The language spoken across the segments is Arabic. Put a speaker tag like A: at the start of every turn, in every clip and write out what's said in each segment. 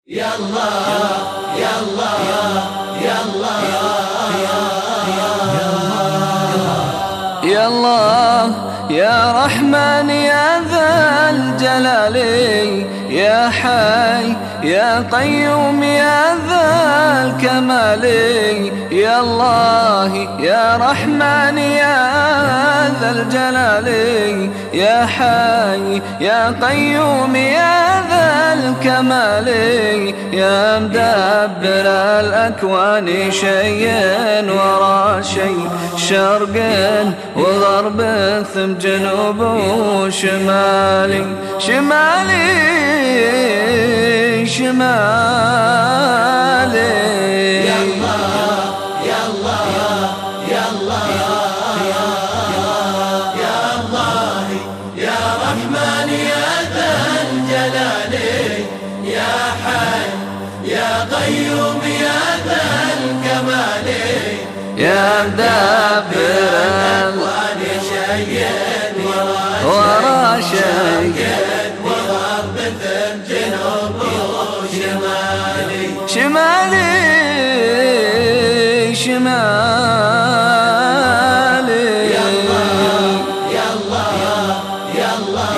A: يا الله يا الله يا الله يا الله يا رحمن يا ذا الجلال يا حي يا قيوم يا ذا الكمال يا الله يا رحمن يا ذا الجلال يا حي يا قيوم يا ذا الكمال يا مدبر الأكوان شيء ورا شيء شرق وغرب ثم جنوب وشمالي شمالي شمالي يا الله يا الله يا الله يا الله يا رحمن يا ذا الجلال يا حي يا قيوم يا ذا الكمال يا مدبر الأكوان شيء ورا شيء وغرب ثم جنوب وشمالي شمالي شمالي يا الله يا الله يا الله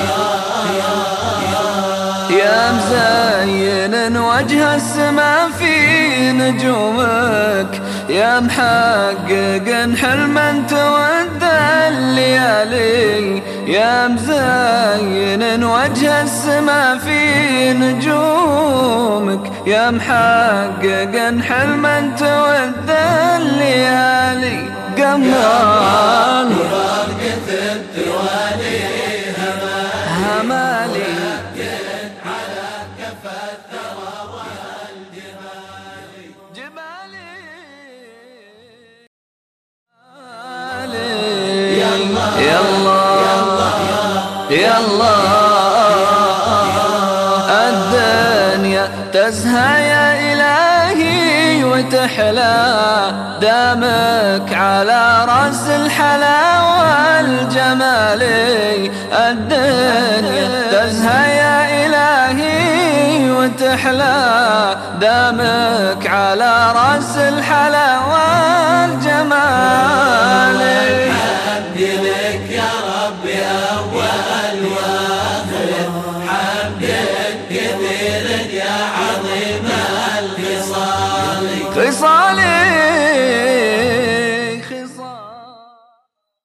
A: يا مزين وجه السما في نجومك يا محقق حلما تودى الليالي يا مزين وجه السما في نجومك يا محقق حلما تودى الليالي قمران وراق ثبت والي همالي على كفة الثرى والجبال جبالي يا الله يا الله يا الله الدنيا تزهى يا إلهي وتحلى دامك على رأس الحلا والجمال الدنيا تزهى يا إلهي وتحلى دامك على رأس الحلا والجمال الحمد لك يا ربي أول